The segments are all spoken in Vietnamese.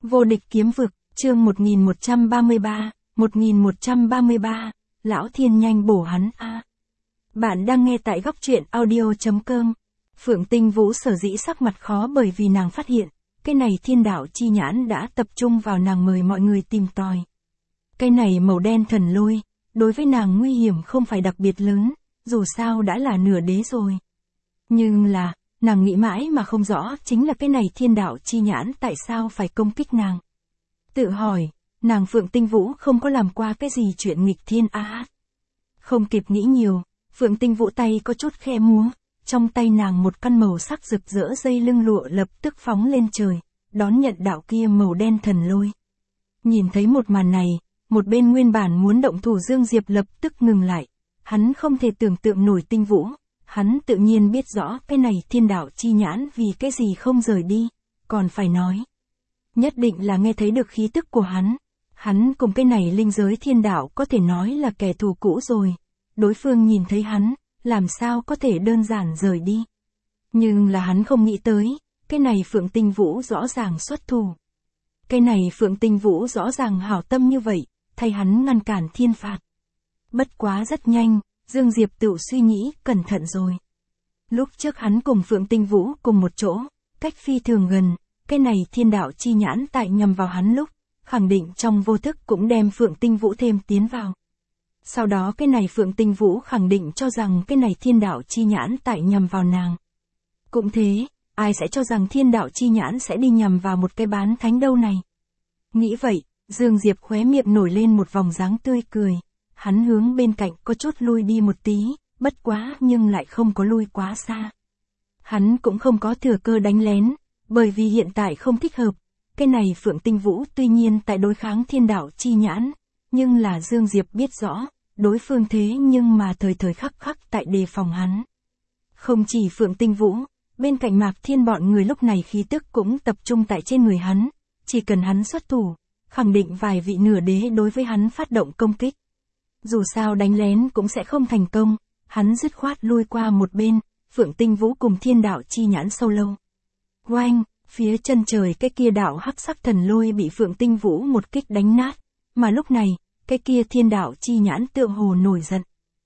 Vô địch kiếm vực, chương 1133, Lão Thiên nhanh bổ hắn a. Bạn đang nghe tại góc truyện audio.com. Phượng Tinh Vũ sở dĩ sắc mặt khó bởi vì nàng phát hiện, cái này thiên đạo chi nhãn đã tập trung vào nàng mời mọi người tìm tòi. Cái này màu đen thần lôi, đối với nàng nguy hiểm không phải đặc biệt lớn, dù sao đã là nửa đế rồi. Nhưng là, nàng nghĩ mãi mà không rõ chính là cái này thiên đạo chi nhãn tại sao phải công kích nàng. Tự hỏi, nàng Phượng Tinh Vũ không có làm qua cái gì chuyện nghịch thiên á. Không kịp nghĩ nhiều, Phượng Tinh Vũ tay có chút khe múa, trong tay nàng một căn màu sắc rực rỡ dây lưng lụa lập tức phóng lên trời, đón nhận đạo kia màu đen thần lôi. Nhìn thấy một màn này, một bên nguyên bản muốn động thủ Dương Diệp lập tức ngừng lại, hắn không thể tưởng tượng nổi Tinh Vũ. Hắn tự nhiên biết rõ cái này thiên đạo chi nhãn vì cái gì không rời đi, còn phải nói. Nhất định là nghe thấy được khí tức của hắn cùng cái này linh giới thiên đạo có thể nói là kẻ thù cũ rồi, đối phương nhìn thấy hắn, làm sao có thể đơn giản rời đi. Nhưng là hắn không nghĩ tới, cái này Phượng Tinh Vũ rõ ràng xuất thủ. Cái này Phượng Tinh Vũ rõ ràng hảo tâm như vậy, thay hắn ngăn cản thiên phạt. Bất quá rất nhanh. Dương Diệp tự suy nghĩ, cẩn thận rồi. Lúc trước hắn cùng Phượng Tinh Vũ cùng một chỗ, cách phi thường gần, cái này thiên đạo chi nhãn tại nhằm vào hắn lúc, khẳng định trong vô thức cũng đem Phượng Tinh Vũ thêm tiến vào. Sau đó cái này Phượng Tinh Vũ khẳng định cho rằng cái này thiên đạo chi nhãn tại nhằm vào nàng. Cũng thế, ai sẽ cho rằng thiên đạo chi nhãn sẽ đi nhằm vào một cái bán thánh đâu này. Nghĩ vậy, Dương Diệp khóe miệng nổi lên một vòng dáng tươi cười. Hắn hướng bên cạnh có chút lui đi một tí, bất quá nhưng lại không có lui quá xa. Hắn cũng không có thừa cơ đánh lén, bởi vì hiện tại không thích hợp. Cái này Phượng Tinh Vũ tuy nhiên tại đối kháng thiên đạo chi nhãn, nhưng là Dương Diệp biết rõ, đối phương thế nhưng mà thời thời khắc khắc tại đề phòng hắn. Không chỉ Phượng Tinh Vũ, bên cạnh Mạc Thiên bọn người lúc này khí tức cũng tập trung tại trên người hắn, chỉ cần hắn xuất thủ, khẳng định vài vị nửa đế đối với hắn phát động công kích. Dù sao đánh lén cũng sẽ không thành công, hắn dứt khoát lui qua một bên, Phượng Tinh Vũ cùng thiên đạo chi nhãn sâu lâu. Oanh, phía chân trời cái kia đạo hắc sắc thần lôi bị Phượng Tinh Vũ một kích đánh nát, mà lúc này, cái kia thiên đạo chi nhãn tựa hồ nổi giận.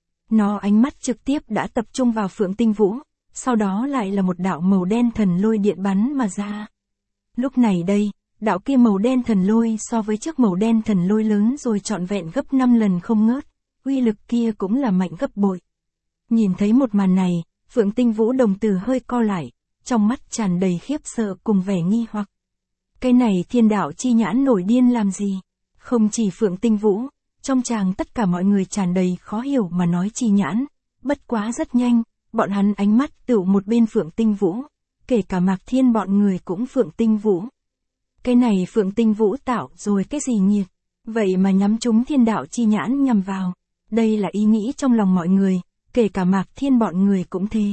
Nó ánh mắt trực tiếp đã tập trung vào Phượng Tinh Vũ, sau đó lại là một đạo màu đen thần lôi điện bắn mà ra. Lúc này đây, đạo kia màu đen thần lôi so với trước màu đen thần lôi lớn rồi trọn vẹn gấp 5 lần không ngớt, uy lực kia cũng là mạnh gấp bội. Nhìn thấy một màn này, Phượng Tinh Vũ đồng tử hơi co lại, trong mắt tràn đầy khiếp sợ cùng vẻ nghi hoặc. Cái này thiên đạo chi nhãn nổi điên làm gì? Không chỉ Phượng Tinh Vũ, trong tràng tất cả mọi người tràn đầy khó hiểu mà nói chi nhãn, bất quá rất nhanh, bọn hắn ánh mắt tựu một bên Phượng Tinh Vũ, kể cả Mạc Thiên bọn người cũng Phượng Tinh Vũ. Cái này Phượng Tinh Vũ tạo rồi cái gì nhiệt, vậy mà nhắm trúng thiên đạo chi nhãn nhằm vào. Đây là ý nghĩ trong lòng mọi người, kể cả Mạc Thiên bọn người cũng thế.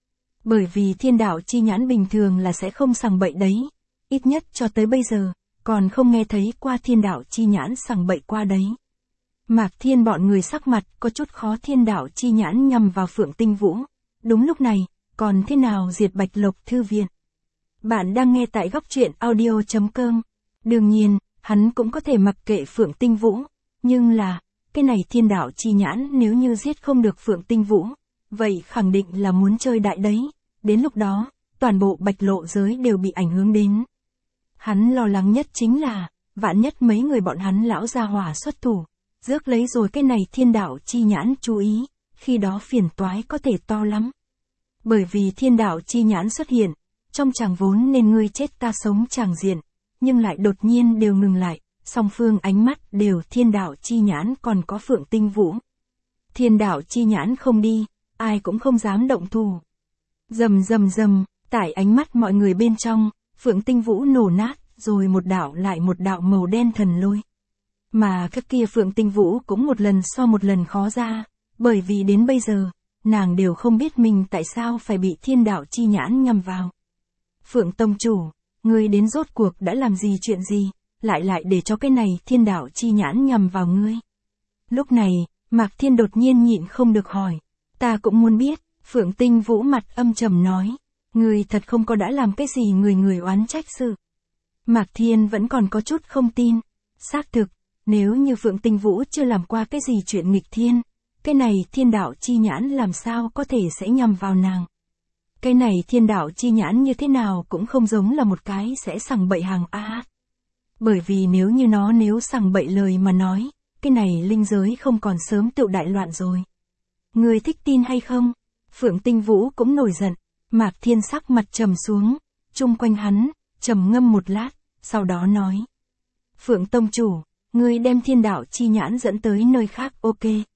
Bởi vì thiên đạo chi nhãn bình thường là sẽ không sằng bậy đấy, ít nhất cho tới bây giờ, còn không nghe thấy qua thiên đạo chi nhãn sằng bậy qua đấy. Mạc Thiên bọn người sắc mặt có chút khó, thiên đạo chi nhãn nhằm vào Phượng Tinh Vũ. Đúng lúc này, còn thế nào diệt Bạch Lộc Thư Viện? Bạn đang nghe tại góc truyện audio.com. Đương nhiên, hắn cũng có thể mặc kệ Phượng Tinh Vũ, nhưng là, cái này thiên đạo chi nhãn nếu như giết không được Phượng Tinh Vũ, vậy khẳng định là muốn chơi đại đấy, đến lúc đó, toàn bộ Bạch Lộ giới đều bị ảnh hưởng đến. Hắn lo lắng nhất chính là, vạn nhất mấy người bọn hắn lão gia hỏa xuất thủ, rước lấy rồi cái này thiên đạo chi nhãn chú ý, khi đó phiền toái có thể to lắm. Bởi vì thiên đạo chi nhãn xuất hiện, trong chàng vốn nên ngươi chết ta sống chàng diện, nhưng lại đột nhiên đều ngừng lại, song phương ánh mắt đều thiên đạo chi nhãn còn có Phượng Tinh Vũ. Thiên đạo chi nhãn không đi, ai cũng không dám động thủ. Rầm rầm rầm, tại ánh mắt mọi người bên trong, Phượng Tinh Vũ nổ nát, rồi một đạo lại một đạo màu đen thần lôi. Mà các kia Phượng Tinh Vũ cũng một lần so một lần khó ra, bởi vì đến bây giờ, nàng đều không biết mình tại sao phải bị thiên đạo chi nhãn nhằm vào. Phượng Tông Chủ, ngươi đến rốt cuộc đã làm gì chuyện gì, lại để cho cái này thiên đạo chi nhãn nhằm vào ngươi. Lúc này, Mạc Thiên đột nhiên nhịn không được hỏi, ta cũng muốn biết, Phượng Tinh Vũ mặt âm trầm nói, ngươi thật không có đã làm cái gì người oán trách sự. Mạc Thiên vẫn còn có chút không tin. Xác thực, nếu như Phượng Tinh Vũ chưa làm qua cái gì chuyện nghịch thiên, cái này thiên đạo chi nhãn làm sao có thể sẽ nhằm vào nàng. Cái này thiên đạo chi nhãn như thế nào cũng không giống là một cái sẽ sằng bậy hàng A. Bởi vì nếu sằng bậy lời mà nói, cái này linh giới không còn sớm tựu đại loạn rồi. Người thích tin hay không? Phượng Tinh Vũ cũng nổi giận. Mạc Thiên sắc mặt trầm xuống, chung quanh hắn, trầm ngâm một lát, sau đó nói. Phượng Tông Chủ, ngươi đem thiên đạo chi nhãn dẫn tới nơi khác ok.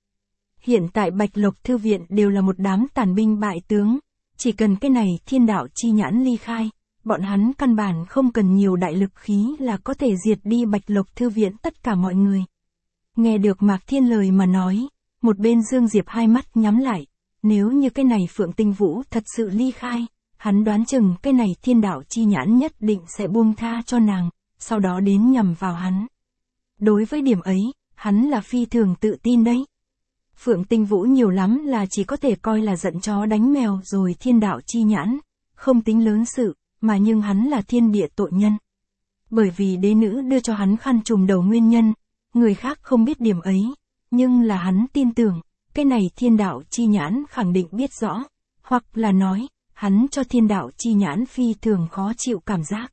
Hiện tại Bạch Lộc Thư Viện đều là một đám tàn binh bại tướng, chỉ cần cái này thiên đạo chi nhãn ly khai, bọn hắn căn bản không cần nhiều đại lực khí là có thể diệt đi Bạch Lộc Thư Viện tất cả mọi người. Nghe được Mạc Thiên lời mà nói, một bên Dương Diệp hai mắt nhắm lại, nếu như cái này Phượng Tinh Vũ thật sự ly khai, hắn đoán chừng cái này thiên đạo chi nhãn nhất định sẽ buông tha cho nàng, sau đó đến nhằm vào hắn. Đối với điểm ấy, hắn là phi thường tự tin đấy. Phượng Tinh Vũ nhiều lắm là chỉ có thể coi là giận chó đánh mèo rồi thiên đạo chi nhãn, không tính lớn sự, mà nhưng hắn là thiên địa tội nhân. Bởi vì đế nữ đưa cho hắn khăn trùm đầu nguyên nhân, người khác không biết điểm ấy, nhưng là hắn tin tưởng, cái này thiên đạo chi nhãn khẳng định biết rõ, hoặc là nói, hắn cho thiên đạo chi nhãn phi thường khó chịu cảm giác.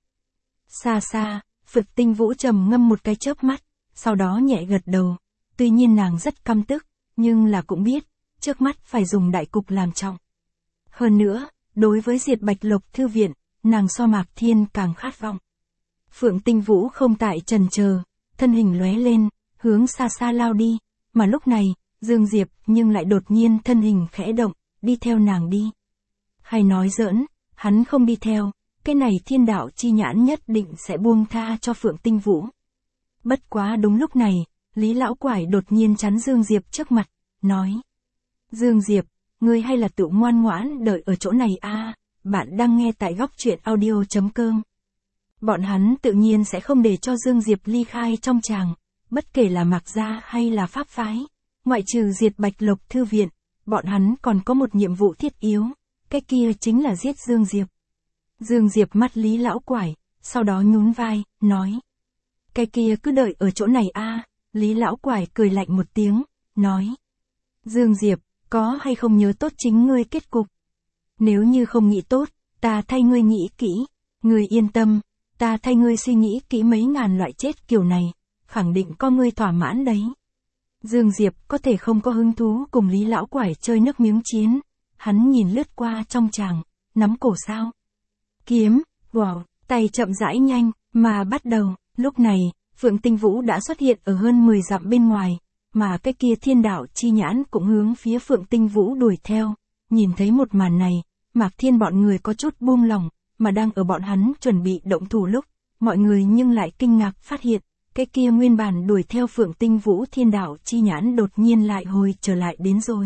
Xa xa, Phượng Tinh Vũ trầm ngâm một cái chớp mắt, sau đó nhẹ gật đầu, tuy nhiên nàng rất căm tức, nhưng là cũng biết, trước mắt phải dùng đại cục làm trọng. Hơn nữa, đối với diệt Bạch Lộc Thư Viện, nàng so Mạc Thiên càng khát vọng. Phượng Tinh Vũ không tại trần chờ, thân hình lóe lên, hướng xa xa lao đi, mà lúc này, Dương Diệp nhưng lại đột nhiên thân hình khẽ động, đi theo nàng đi. Hay nói giỡn, hắn không đi theo, cái này thiên đạo chi nhãn nhất định sẽ buông tha cho Phượng Tinh Vũ. Bất quá đúng lúc này, Lý Lão Quải đột nhiên chắn Dương Diệp trước mặt, nói. Dương Diệp, ngươi hay là tự ngoan ngoãn đợi ở chỗ này a? Bạn đang nghe tại góc truyện audio.com. Bọn hắn tự nhiên sẽ không để cho Dương Diệp ly khai trong tràng, bất kể là Mạc gia hay là pháp phái. Ngoại trừ diệt Bạch Lộc Thư Viện, bọn hắn còn có một nhiệm vụ thiết yếu, cái kia chính là giết Dương Diệp. Dương Diệp mắt Lý Lão Quải, sau đó nhún vai, nói. Cái kia cứ đợi ở chỗ này a. Lý Lão Quải cười lạnh một tiếng, nói. Dương Diệp, có hay không nhớ tốt chính ngươi kết cục? Nếu như không nghĩ tốt, ta thay ngươi nghĩ kỹ, ngươi yên tâm, ta thay ngươi suy nghĩ kỹ mấy ngàn loại chết kiểu này, khẳng định có ngươi thỏa mãn đấy. Dương Diệp có thể không có hứng thú cùng Lý Lão Quải chơi nước miếng chiến, hắn nhìn lướt qua trong tràng, nắm cổ sao. Kiếm, wow, tay chậm rãi nhanh, mà bắt đầu, lúc này, Phượng Tinh Vũ đã xuất hiện ở hơn 10 dặm bên ngoài, mà cái kia thiên đạo chi nhãn cũng hướng phía Phượng Tinh Vũ đuổi theo. Nhìn thấy một màn này, Mạc Thiên bọn người có chút buông lòng, mà đang ở bọn hắn chuẩn bị động thủ lúc, mọi người nhưng lại kinh ngạc phát hiện, cái kia nguyên bản đuổi theo Phượng Tinh Vũ thiên đạo chi nhãn đột nhiên lại hồi trở lại đến rồi.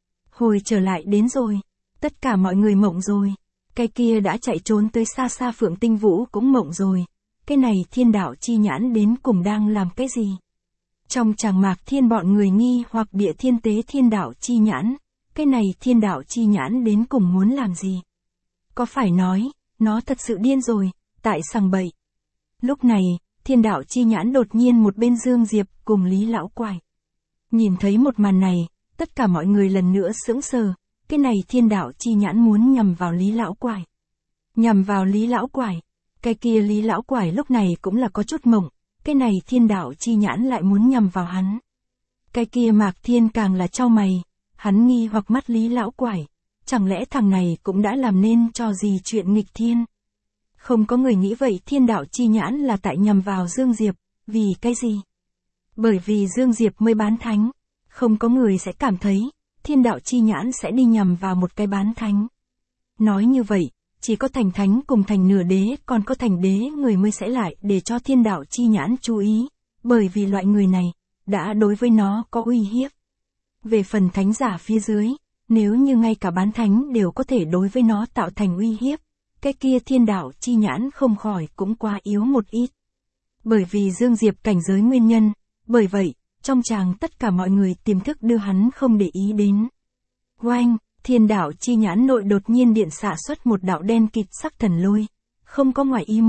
Hồi trở lại đến rồi, tất cả mọi người mộng rồi, cái kia đã chạy trốn tới xa xa Phượng Tinh Vũ cũng mộng rồi, cái này thiên đạo chi nhãn đến cùng đang làm cái gì? Trong tràng Mạc Thiên bọn người nghi hoặc địa thiên tế thiên đạo chi nhãn, cái này thiên đạo chi nhãn đến cùng muốn làm gì? Có phải nói, nó thật sự điên rồi, tại sằng bậy. Lúc này, thiên đạo chi nhãn đột nhiên một bên Dương Diệp cùng Lý Lão Quải. Nhìn thấy một màn này, tất cả mọi người lần nữa sững sờ, cái này thiên đạo chi nhãn muốn nhằm vào Lý Lão Quải. Nhằm vào Lý Lão Quải, cái kia Lý Lão Quải lúc này cũng là có chút mộng, cái này thiên đạo chi nhãn lại muốn nhằm vào hắn. Cái kia Mạc Thiên càng là chau mày, hắn nghi hoặc mắt Lý Lão Quải, chẳng lẽ thằng này cũng đã làm nên cho gì chuyện nghịch thiên? Không có người nghĩ vậy thiên đạo chi nhãn là tại nhằm vào Dương Diệp, vì cái gì? Bởi vì Dương Diệp mới bán thánh, không có người sẽ cảm thấy, thiên đạo chi nhãn sẽ đi nhằm vào một cái bán thánh. Nói như vậy, chỉ có thành thánh cùng thành nửa đế còn có thành đế người mới sẽ lại để cho thiên đạo chi nhãn chú ý, bởi vì loại người này, đã đối với nó có uy hiếp. Về phần thánh giả phía dưới, nếu như ngay cả bán thánh đều có thể đối với nó tạo thành uy hiếp, cái kia thiên đạo chi nhãn không khỏi cũng quá yếu một ít. Bởi vì Dương Diệp cảnh giới nguyên nhân, bởi vậy, trong tràng tất cả mọi người tiềm thức đưa hắn không để ý đến. Oanh, thiên đạo chi nhãn nội đột nhiên điện xạ xuất một đạo đen kịt sắc thần lôi, không có ngoài ý muốn,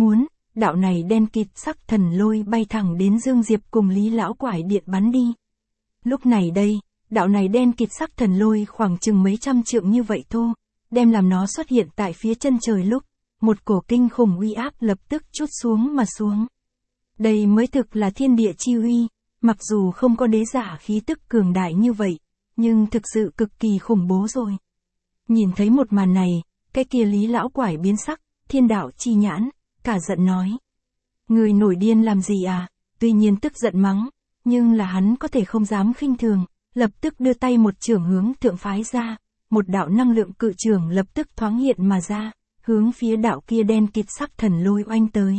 đạo này đen kịt sắc thần lôi bay thẳng đến Dương Diệp cùng Lý Lão Quải điện bắn đi. Lúc này đây, đạo này đen kịt sắc thần lôi khoảng chừng mấy trăm trượng như vậy thôi, đem làm nó xuất hiện tại phía chân trời lúc, một cổ kinh khủng uy áp lập tức trút xuống mà xuống. Đây mới thực là thiên địa chi uy, mặc dù không có đế giả khí tức cường đại như vậy, nhưng thực sự cực kỳ khủng bố rồi. Nhìn thấy một màn này, cái kia Lý Lão Quải biến sắc, thiên đạo chi nhãn, cả giận nói. Người nổi điên làm gì à? Tuy nhiên tức giận mắng, nhưng là hắn có thể không dám khinh thường, lập tức đưa tay một chưởng hướng thượng phái ra, một đạo năng lượng cự chưởng lập tức thoáng hiện mà ra, hướng phía đạo kia đen kịt sắc thần lôi oanh tới.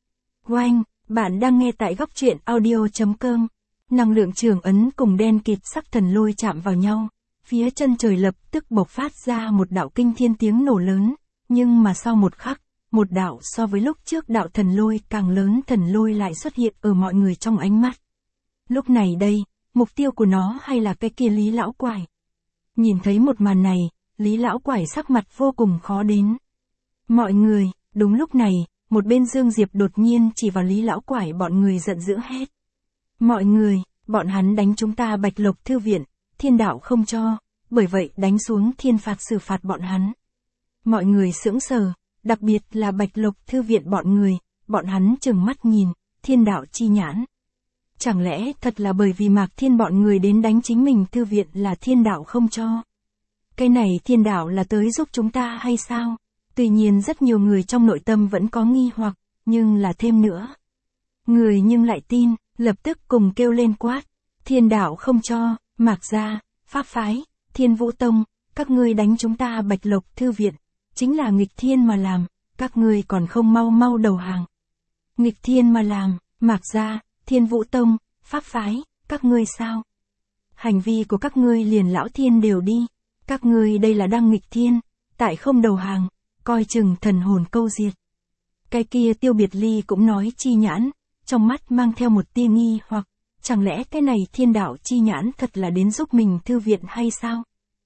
Oanh, bạn đang nghe tại góc truyện audio.com. Năng lượng chưởng ấn cùng đen kịt sắc thần lôi chạm vào nhau, phía chân trời lập tức bộc phát ra một đạo kinh thiên tiếng nổ lớn, nhưng mà sau một khắc, một đạo so với lúc trước đạo thần lôi càng lớn thần lôi lại xuất hiện ở mọi người trong ánh mắt. Lúc này đây, mục tiêu của nó hay là cái kia Lý Lão Quải. Nhìn thấy một màn này, Lý Lão Quải sắc mặt vô cùng khó đến. Mọi người, đúng lúc này, một bên Dương Diệp đột nhiên chỉ vào Lý Lão Quải, bọn người giận dữ hét. Mọi người, bọn hắn đánh chúng ta Bạch Lộc Thư Viện, thiên đạo không cho, bởi vậy đánh xuống thiên phạt xử phạt bọn hắn. Mọi người sững sờ, đặc biệt là Bạch Lộc Thư Viện bọn hắn trừng mắt nhìn, thiên đạo chi nhãn. Chẳng lẽ thật là bởi vì Mạc Thiên bọn người đến đánh chính mình thư viện là thiên đạo không cho? Cái này thiên đạo là tới giúp chúng ta hay sao? Tuy nhiên rất nhiều người trong nội tâm vẫn có nghi hoặc, nhưng là thêm nữa. Người nhưng lại tin, lập tức cùng kêu lên quát. Thiên đạo không cho, Mạc gia, Pháp phái, Thiên Vũ Tông, các ngươi đánh chúng ta Bạch Lộc Thư Viện, chính là nghịch thiên mà làm, các ngươi còn không mau mau đầu hàng. Nghịch thiên mà làm, Mạc gia, Thiên Vũ Tông, Pháp phái, các ngươi sao? Hành vi của các ngươi liền lão thiên đều đi, các ngươi đây là đang nghịch thiên, tại không đầu hàng, coi chừng thần hồn câu diệt. Cái kia Tiêu Biệt Ly cũng nói chi nhãn, trong mắt mang theo một tia nghi hoặc, chẳng lẽ cái này thiên đạo chi nhãn thật là đến giúp mình thư viện hay sao?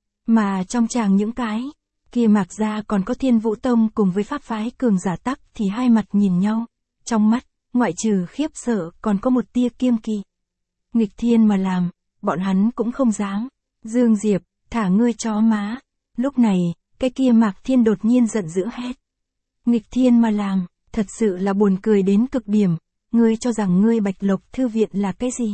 Mà trong chàng những cái kia Mạc gia còn có Thiên Vũ Tông cùng với Pháp phái cường giả tắc thì hai mặt nhìn nhau, trong mắt, ngoại trừ khiếp sợ còn có một tia kiêng kỵ. Nghịch thiên mà làm, bọn hắn cũng không dám. Dương Diệp, thả ngươi chó má. Lúc này, cái kia Mạc Thiên đột nhiên giận dữ hét. Nghịch thiên mà làm, thật sự là buồn cười đến cực điểm. Ngươi cho rằng ngươi Bạch Lộc Thư Viện là cái gì?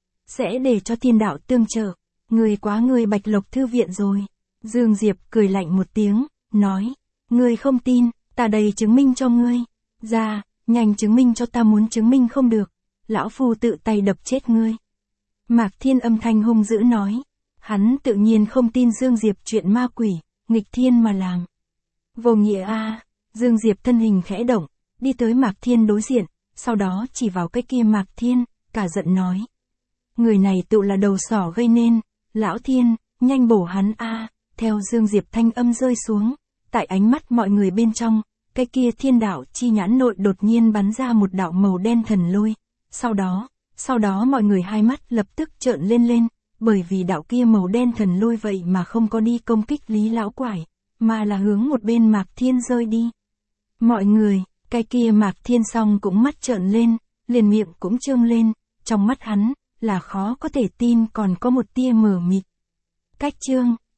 Sẽ để cho thiên đạo tương trợ. Ngươi quá ngươi Bạch Lộc Thư Viện rồi. Dương Diệp cười lạnh một tiếng, nói. Ngươi không tin, ta đây chứng minh cho ngươi. Ra, nhanh chứng minh cho ta, muốn chứng minh không được. Lão phu tự tay đập chết ngươi. Mạc Thiên âm thanh hung dữ nói. Hắn tự nhiên không tin Dương Diệp chuyện ma quỷ, nghịch thiên mà làm. Vô nghĩa a. Dương Diệp thân hình khẽ động, đi tới Mạc Thiên đối diện, sau đó chỉ vào cái kia Mạc Thiên, cả giận nói. Người này tự là đầu sỏ gây nên, lão thiên, nhanh bổ hắn a. Theo Dương Diệp thanh âm rơi xuống, tại ánh mắt mọi người bên trong, cái kia thiên đạo chi nhãn nội đột nhiên bắn ra một đạo màu đen thần lôi. Sau đó mọi người hai mắt lập tức trợn lên, bởi vì đạo kia màu đen thần lôi vậy mà không có đi công kích Lý Lão Quải, mà là hướng một bên Mạc Thiên rơi đi. Mọi người, cái kia Mạc Thiên xong cũng mắt trợn lên, liền miệng cũng trương lên, trong mắt hắn, là khó có thể tin còn có một tia mờ mịt. Cách chương,